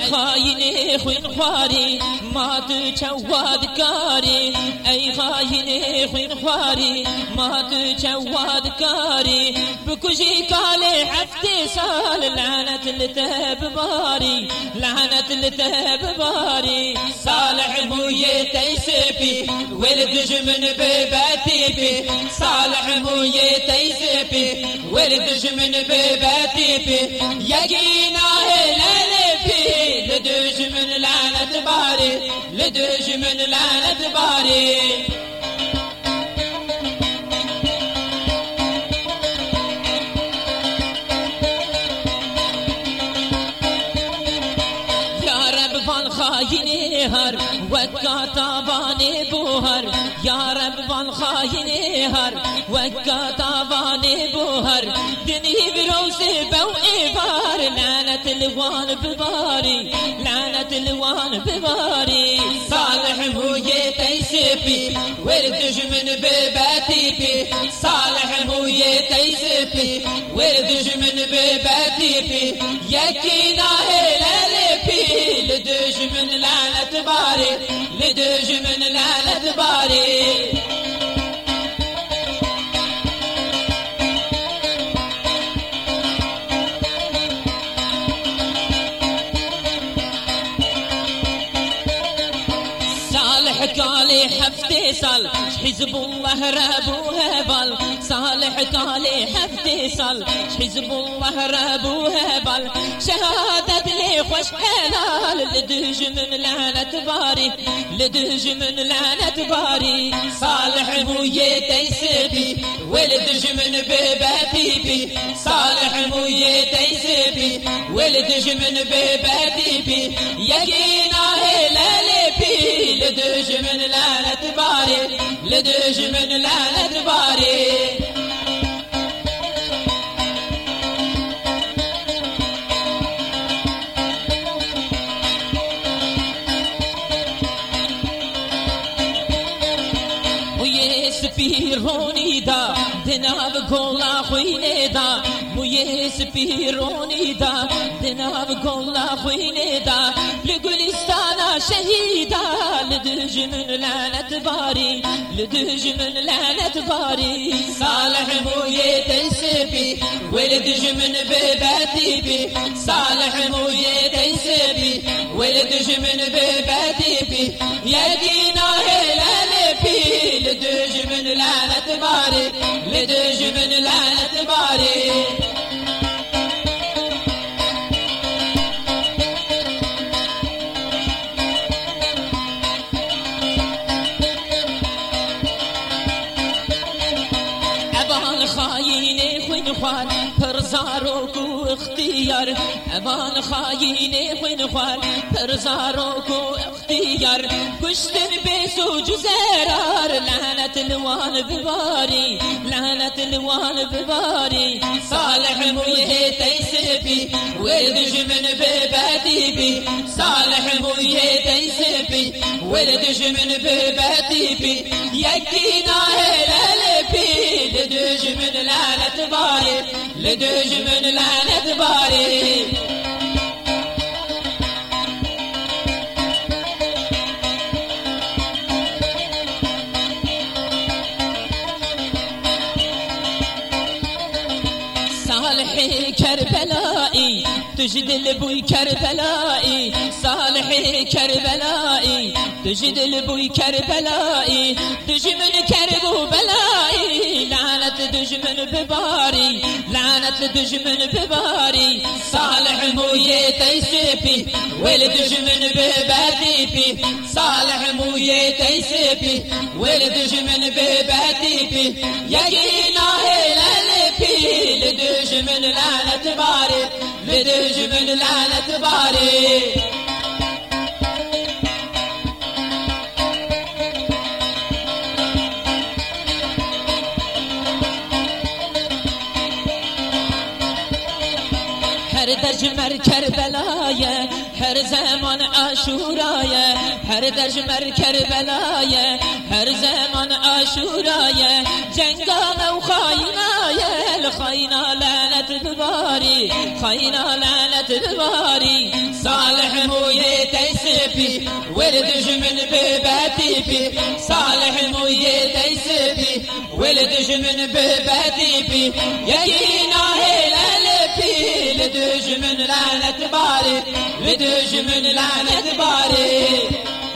خاين خوين خواري ما تجواد كاري اي خاين خوين خواري ما تجواد كاري بكوجي كالي حفتي سال لعنة التهب باري لعنة التهب باري صالح مويه تيسبي ولد جمن بباتي بي صالح مويه تيسبي ولد جمن بباتي بي يقينا هلالبي لدوج من لعنة باري لدوج من لعنة باري خاينهر وكاتباني بوهر يا رب والخاينهر وكاتباني بوهر دني بروسي بو إبار لعنة الوان بباري لعنة الوان بباري صالح مويه تيسبي ورد جمن بباتي بي صالح مويه تيسبي ورد جمن بباتي بي يكينا هلالبي لدوج من لعنة باري لدوج من لعنة باري صالح قالي حفتي صل حزب الله رابو هبل صالح قالي حفتي صل حزب الله رابو هبل شهادة لي خوش حلال لدوج من لعنة باري لدوج من لعنة باري صالح مويه تيسبي ولد جمن بباتي بي صالح مويه تيسبي ولد جمن بباتي بي يقينا هلالبي لدوج من لعنة باري لدوج من لعنة باري سپیرونی دا دناب گولا خوینه دا موی سپیرونی دا دناب گولا خوینه دا لگلستانا شهیدا لدوج من لعنت باری لدوج من لعنت باری صالح موی تیسبی ولدوج من بباتي بي صالح موی تیسبی ولدوج من بباتي بي يدينا هلالبي لدوج من لعنة باري لدوج من لعنة باري أبان خاين خوين خوان پرزاروكو اختيار أبان خاين خوين خوان پرزاروكو اختيار كشتن بيسو جزيرار لعنة الوان بباري لعنة الوان بباري صالح مويه تيسبي ولد جمن بباتي بي صالح مويه تيسبي ولد جمن بباتي بي يكينا هلالبي لدوج من لعنة باري لدوج من لعنة باري صالح كربلائي تجد بوي كربلائي صالح كربلائي تجد بوي كربلائي دجمن كربو بلائي لعنة دجمن بباري لعنة دجمن بباري صالح مويه تيسبي ولد دجمن بباتي بي صالح مويه تيسبي ولد دجمن بباتي بي يقينا هلالبي لدوج من لعنة باري لدوج من لعنة باري هر دجمر کربلايا هر زمان عاشورايا هر دجمر کربلايا هر زمان عاشورايا جنگام و خاينايا الخاينا لعنة بباري خاينا لعنة بباري صالح صالح مويه تيسبي ولد جمن بباتي بي صالح مويه تيسبي ولد جمن بباتي بي يكينا هلالبي لدج من لعنة باري لدج من لعنة باري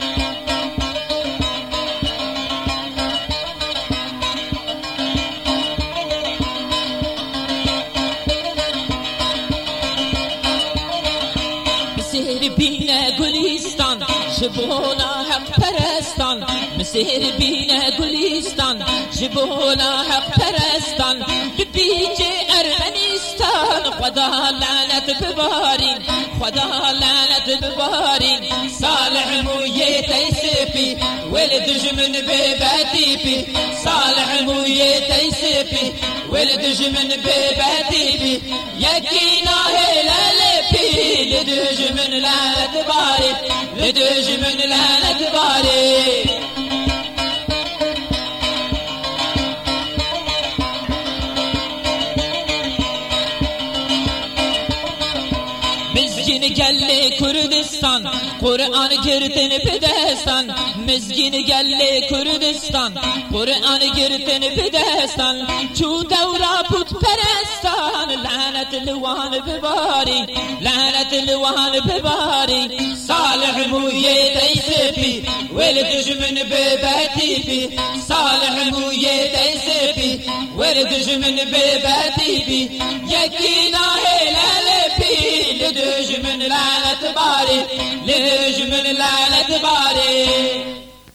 مسير بينا گلستان جبونا حق پرستان مسير بينا گلستان جبونا حق پرستان ببيجي ارمنستان خدا لعنت ببارين خدا لعنت ببارين صالح مويه تيسبي ولد جمن بباتي بي صالح مويه تيسبي ولد جمن بباتي بي يكينا هلالبي لدج من لعنة باري لدج من لعنة باري مزگین گله کردستان قرآن گرتن بدستان مزگین گله کردستان قرآن گرتن بدستان چو دورا بود پرستان لعنت لوان بباری لعنت لوان بباری صالح مويه تيسبي ولد جمن بباتي بي صالح مويه تيسبي ولد جمن بباتي بي يكينا هلالبي لدج من لعنة باري لدج من لعنة باري